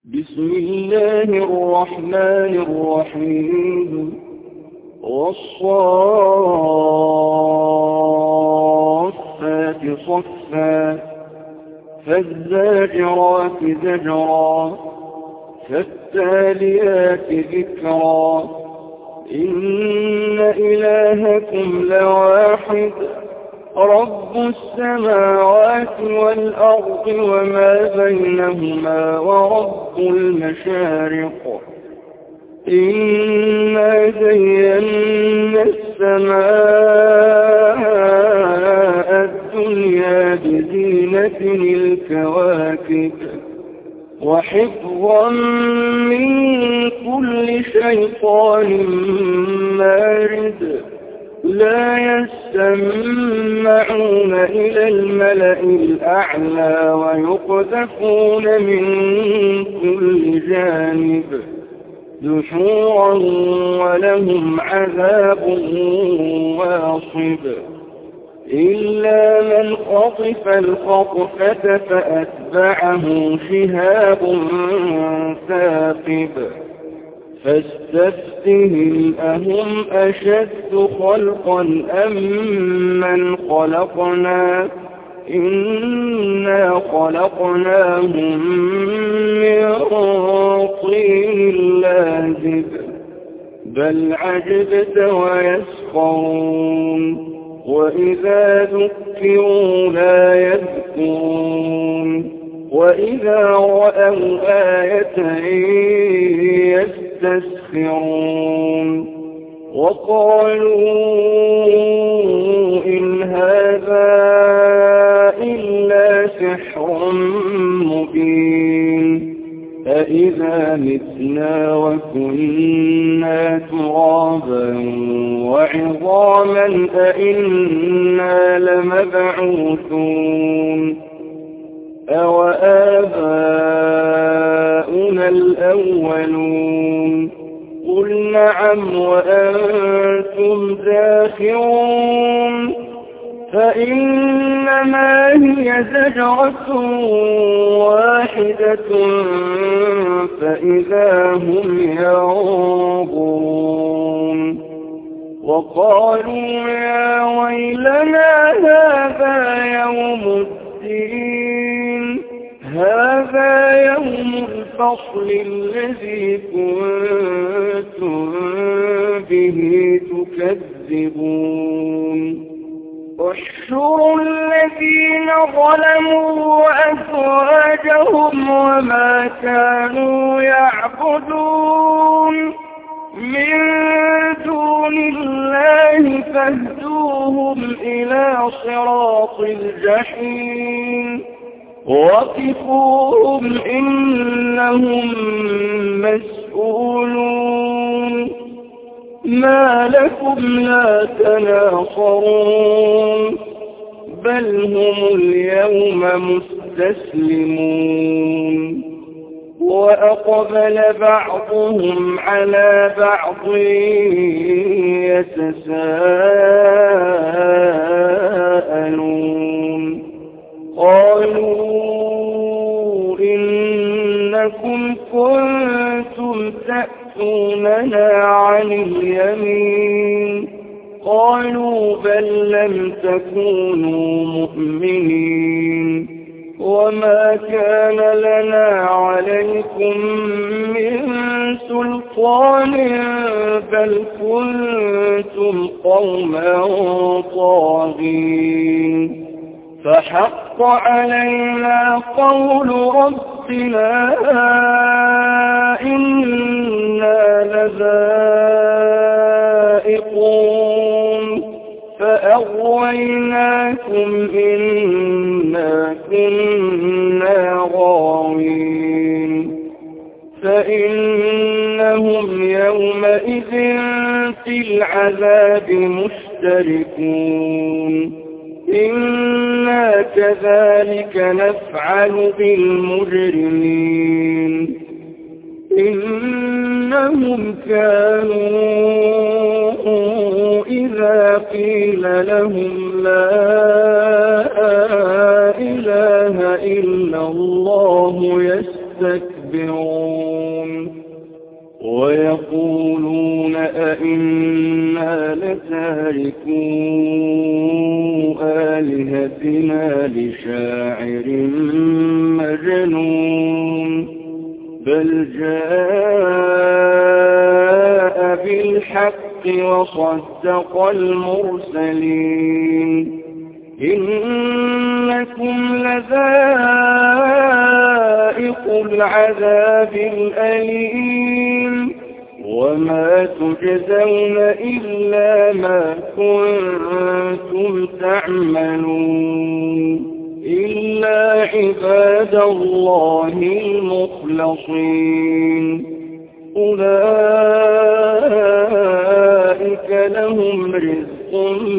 بسم الله الرحمن الرحيم والصافات صفا فالزاجرات زجرا فالتاليات ذكرا إن إلهكم لواحد رب السماوات والأرض وما بينهما ورب المشارق إنا زينا السماء الدنيا بزينة الكواكب وحفظا من كل شيطان مارد لا يستمعون إلى الملأ الأعلى ويقذفون من كل جانب دحورا ولهم عذاب واصب إلا من خطف الخطفة فأتبعه شهاب ثاقب فاستفتهم أهم أشد خلقا أم من خلقنا إنا خلقناهم من طين لازب بل عجبت ويسخرون وإذا ذكروا لا يذكرون وإذا رأوا آية يستسخرون وقالوا إن هذا إلا سحر مبين أإذا متنا وكنا ترابا وعظاما أإنا لمبعوثون أوآباؤنا الأولون قل نعم وأنتم داخرون فإنما هي زجرة واحدة فإذا هم ينظرون وقالوا يا ويلنا هذا يوم الدين هذا يوم الفصل الذي كنتم به تكذبون احشروا الذين ظلموا وأزواجهم وما كانوا يعبدون من دون الله فاهدوهم إلى صراط الجحيم وقفوهم إنهم مسؤولون ما لكم لا تناصرون بل هم اليوم مستسلمون وأقبل بعضهم على بعض يتساءلون قالوا إنكم كنتم تأتوننا عن اليمين قالوا بل لم تكونوا مؤمنين وما كان لنا عليكم من سلطان بل كنتم قوما طاغين فحق علينا قول ربنا إنا لذائقون فأغويناكم إنا كنا غاوين فإنهم يومئذ في العذاب مشتركون إنا كذلك نفعل بالمجرمين إنهم كانوا إذا قيل لهم لا إله إلا الله ويستكبرون ويقولون أئنا لتاركو آلهتنا لشاعر مجنون بل جاء بالحق وصدق المرسلين إنكم لذائق العذاب الأليم وما تجزون إلا ما كنتم تعملون إلا عباد الله المخلصين أولئك لهم رزق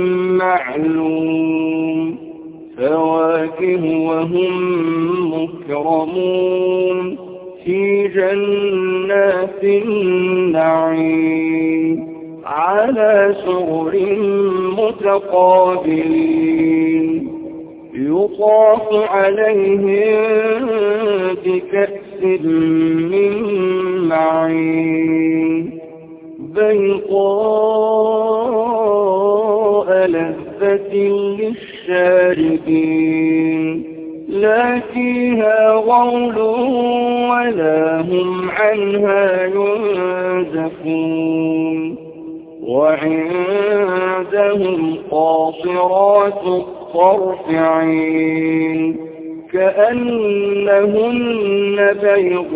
معلوم فواكه وهم مكرمون في جنات النعيم على سرر متقابلين يطاف عليهم بكأس من معين بيضاء لذة للشاربين لا فيها غول ولا هم عنها ينزفون وعندهم قاصرات الطرف عين كأنهن بيض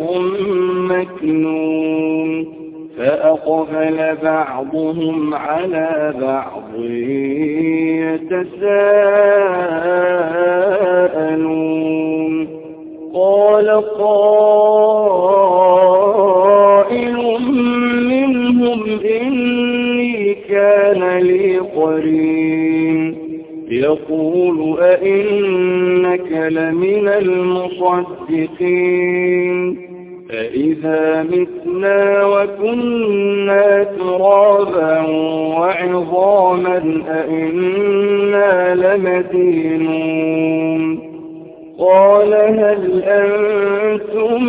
مكنون فأقبل بعضهم على بعض يتساءلون قال قائل منهم إني كان لي قرين يقول أئنك لمن المصدقين أإذا متنا وكنا ترابا وعظاما أئنا لمدينون قال هل أنتم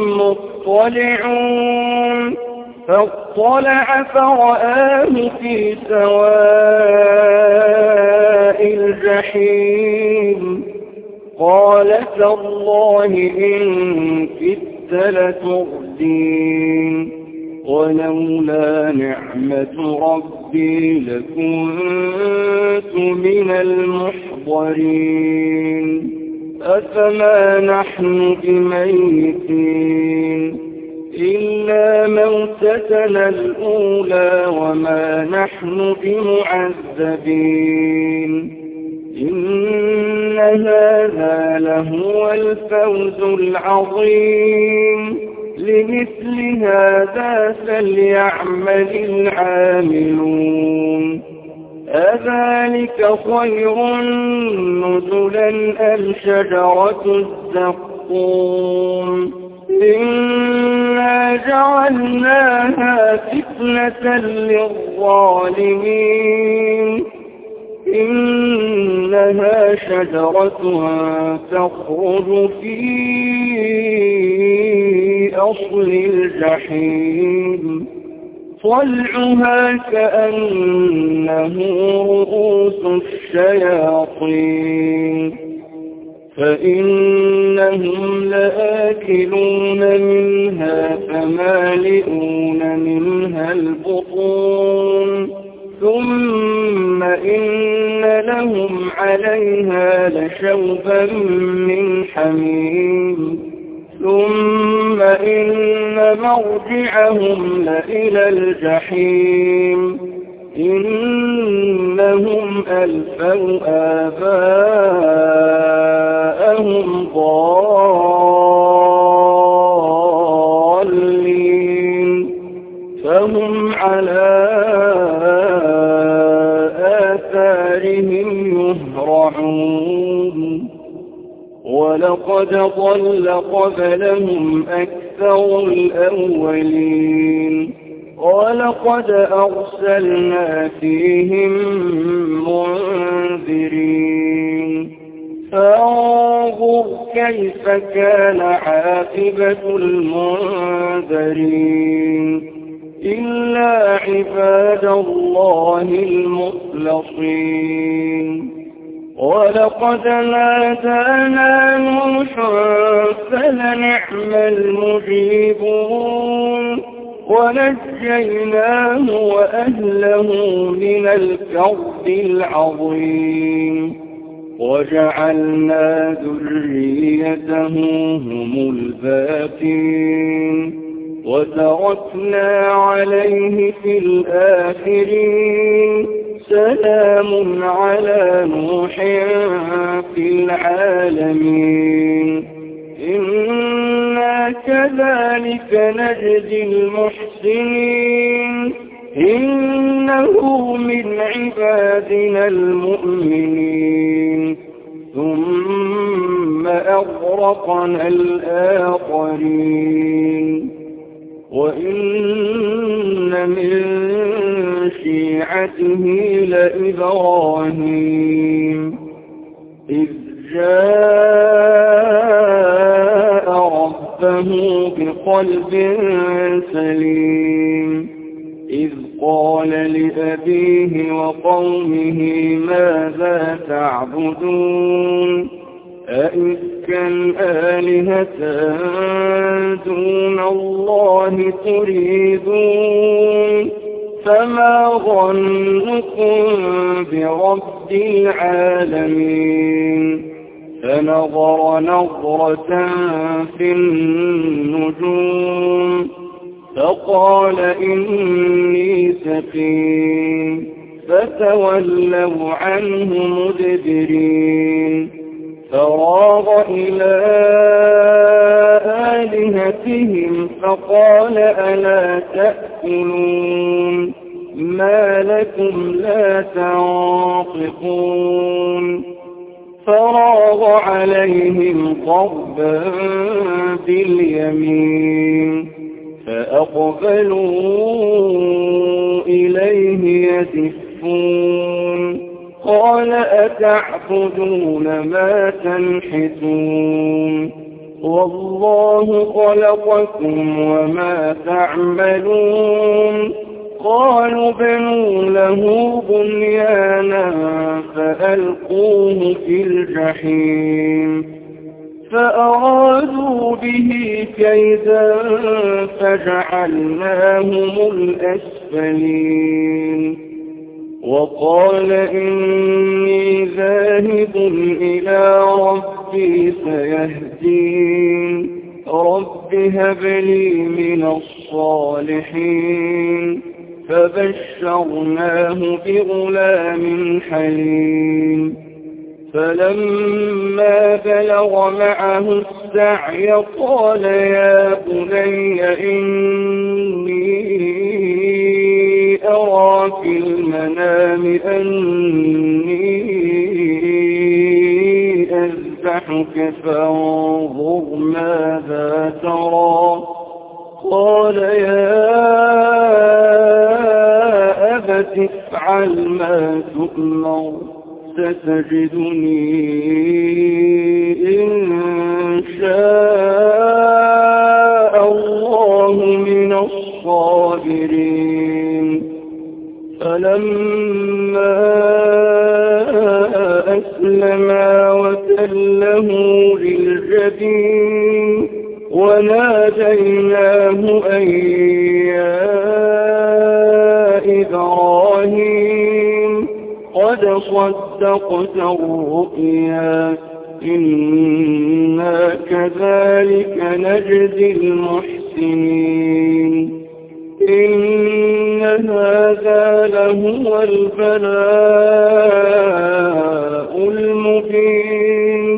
مطلعون فاطلع فرآه في سواء الجحيم قال تالله إن كدت لتردين ولولا نعمة ربي لكنت من المحضرين أفما نحن بميتين إلا موتتنا الأولى وما نحن بمعذبين إن هذا لهو الفوز العظيم لمثل هذا فليعمل العاملون أذلك خير نزلا أم شجرة الزقوم إنا جعلناها فتنة للظالمين إنها شجرة تخرج في أصل الجحيم طلعها كأنه رؤوس الشياطين فإنهم لآكلون منها فمالئون منها البطون ثم إن لهم عليها لشوبا من حميم ثم إن مرجعهم لإلى الجحيم إنهم ألفوا آباءهم ضالين فهم على آثارهم يهرعون ولقد ضل قبلهم أكثر الأولين ولقد أرسلنا فيهم منذرين فانظر كيف كان عاقبة المنذرين إلا عباد الله المخلصين ولقد نادانا نوح فلنعم المجيبون ونجيناه وأهله من الكرب العظيم وجعلنا ذريته هم الباقين وتركنا عليه في الآخرين سلام على نوح في العالمين إنا كذلك نجزي المحسنين إنه من عبادنا المؤمنين ثم أغرقنا الآخرين وإن من شيعته لإبراهيم إذ جاء ربه بقلب سليم إذ قال لأبيه وقومه ماذا تعبدون أئفكا آلهة دون الله تريدون فما ظنكم برب العالمين فنظر نظرة في النجوم فقال إني سقيم فتولوا عنه مدبرين فراغ إلى آلهتهم فقال ألا تأكلون ما لكم لا تنطقون فراغ عليهم ضربا باليمين فأقبلوا إليه يزفون قال أتعبدون ما تنحتون والله خلقكم وما تعملون قالوا بنوا له بنيانا فألقوه في الجحيم فأرادوا به كيدا فجعلناهم الأسفلين وقال إني ذاهب إلى ربي سيهدين رب هب لي من الصالحين فبشرناه بغلام حليم فلما بلغ معه السعي قال يا بني إني أرى في المنام أني أذبحك فانظر ماذا ترى قال يا أبت افعل ما تؤمر ستجدني إن شاء الله من الصابرين فلما أسلما وتله للجبين وناديناه أن يا إبراهيم قد صدقت الرؤيا إنا كذلك نجزي المحسنين إن هذا لهو البلاء المبين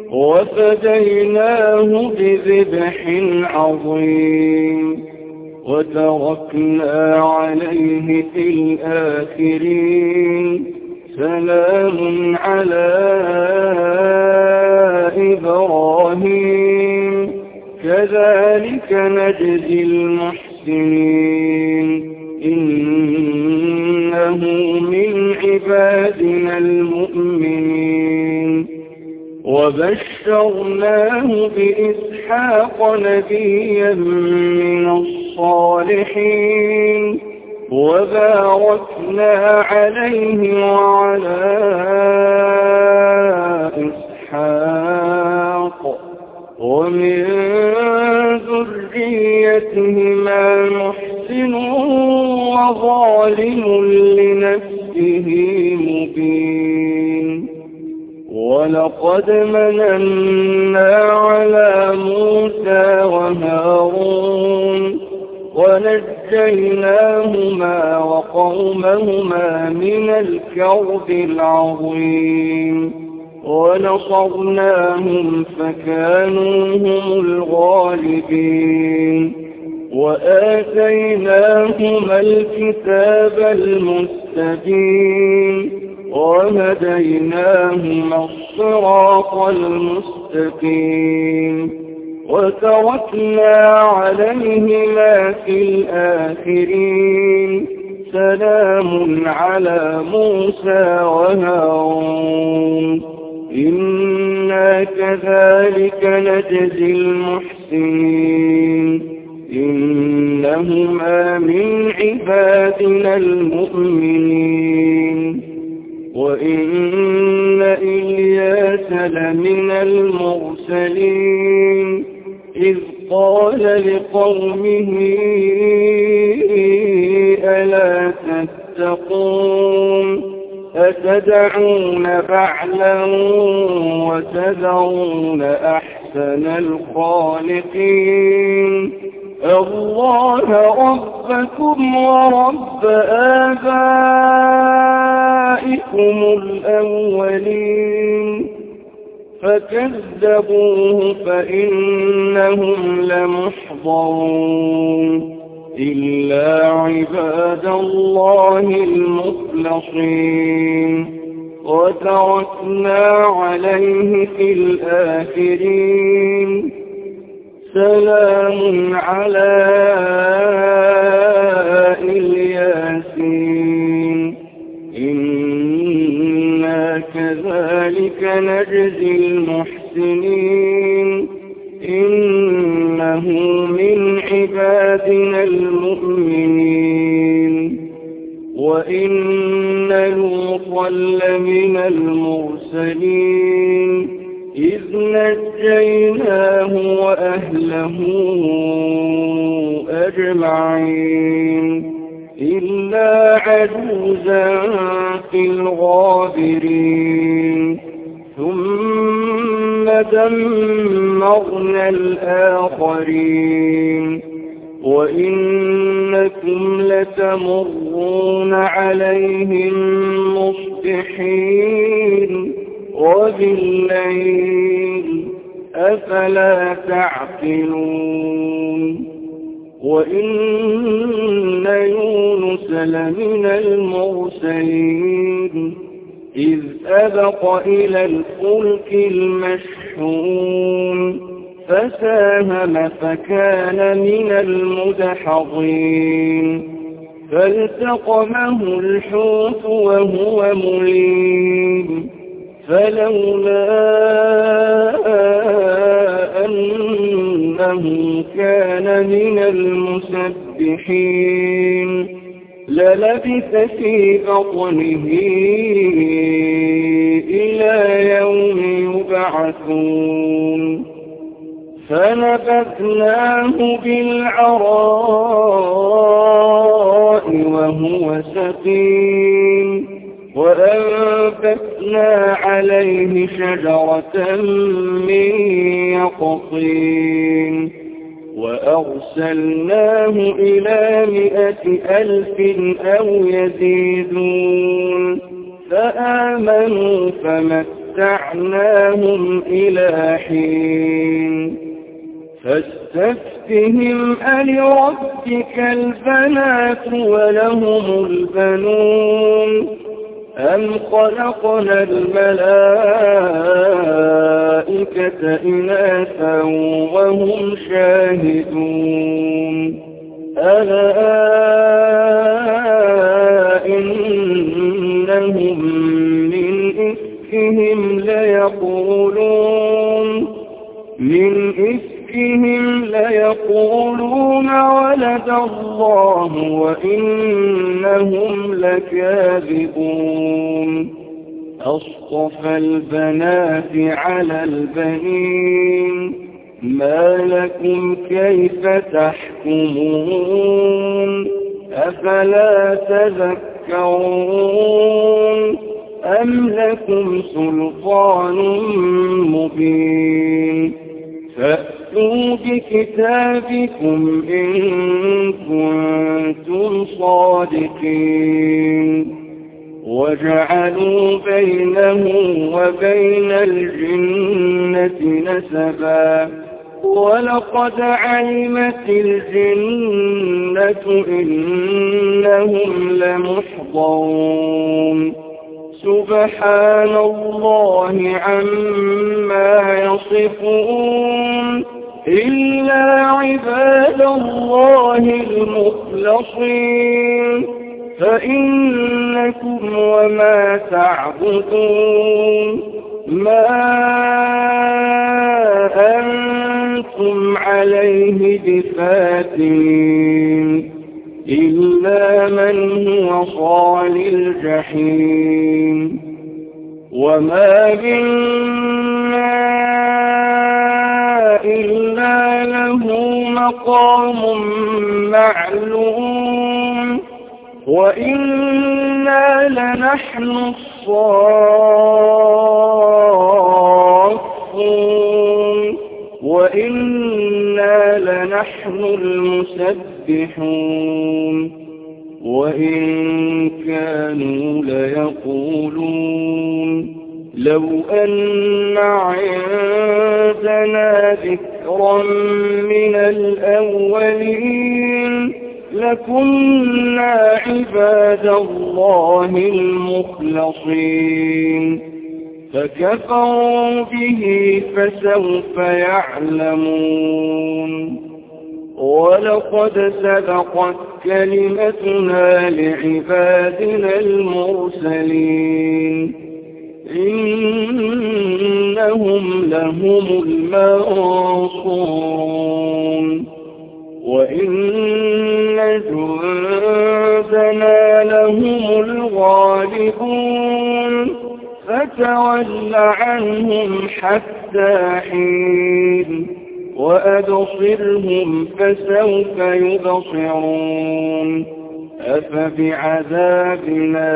وفديناه بذبح عظيم وتركنا عليه في الآخرين سلام على إبراهيم كذلك نجزي المحسنين إنه من عبادنا المؤمنين وبشرناه بإسحاق نبيا من الصالحين وباركنا عليه وعلى إسحاق ومن ذريتهما محسن وظالم لنفسه مبين ولقد مننا على موسى وهارون ونجيناهما وقومهما من الكرب العظيم ونصرناهم فكانوا هم الغالبين وآتيناهما الكتاب المستبين وهديناهما الصراط المستقيم وتركنا عليهما في الآخرين سلام على موسى وهارون إنا كذلك نجزي المحسنين إنهما من عبادنا المؤمنين وإن إلياس لمن المرسلين إذ قال لقومه ألا تتقون أتدعون بعلا وتذرون أحسن الخالقين الله ربكم ورب آبائكم الأولين فكذبوه فإنهم لمحضرون إلا عباد الله المخلصين وتركنا عليه في الآخرين سلام على الياسين إنا كذلك نجزي المحسنين إنه من عبادنا المؤمنين وإن لوطا لمن المرسلين إذ نجيناه وأهله أجمعين إلا عجوزا في الغابرين ثم دمرنا الآخرين وإنكم لتمرون عليهم مصبحين وبالليل أفلا تعقلون وإن يونس لمن المرسلين إذ أبق إلى الفلك المشحون فساهم فكان من المدحضين فالتقمه الحوت وهو مليم فلولا أنه كان من المسبحين للبث في بطنه إلى يوم يبعثون فنبذناه بالعراء وهو سقيم وأنبتنا عليه شجرة من يقطين وأرسلناه إلى 100,000 أو يزيدون فآمنوا فمتعناهم إلى حين فاستفتهم ألربك البنات ولهم البنون أم خلقنا الملائكة إناثا وهم شاهدون ألا إنهم من إفكهم ليقولون يقولون ولد الله وإنهم لكاذبون أصطفى البنات على البنين ما لكم كيف تحكمون أفلا تذكرون أم لكم سلطان مبين فأتوا بكتابكم إن كنتم صادقين وجعلوا بينه وبين الجنة نسبا ولقد علمت الجنة إنهم لمحضرون سبحان الله عما يصفون إلا عباد الله المخلصين فإنكم وما تعبدون ما أنتم عليه بفاتنين إلا من هو صال الجحيم وما منا إلا له مقام معلوم وإنا لنحن الصافون وإنا لنحن المسبحون وإن كانوا ليقولون لو أن عندنا ذكرا من الأولين لكنا عباد الله المخلصين فكفروا به فسوف يعلمون ولقد سبقت كلمتنا لعبادنا المرسلين إنهم لهم المنصورون وإن جندنا لهم الغالبون فتول عنهم حتى حين وأبصرهم فسوف يبصرون أفبعذابنا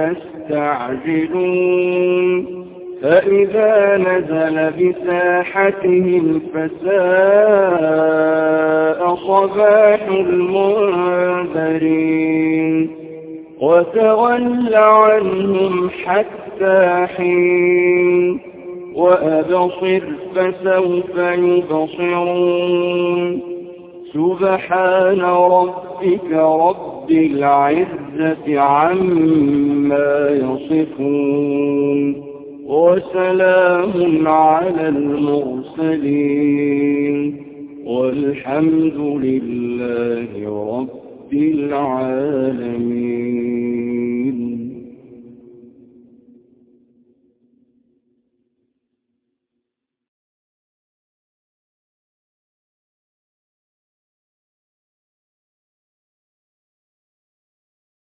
يستعجلون فإذا نزل بساحتهم فساء صباح المنذرين وتول عنهم حتى حين وأبصر فسوف يبصرون سبحان ربك رب العزة عما يصفون وسلام على المرسلين والحمد لله رب العالمين.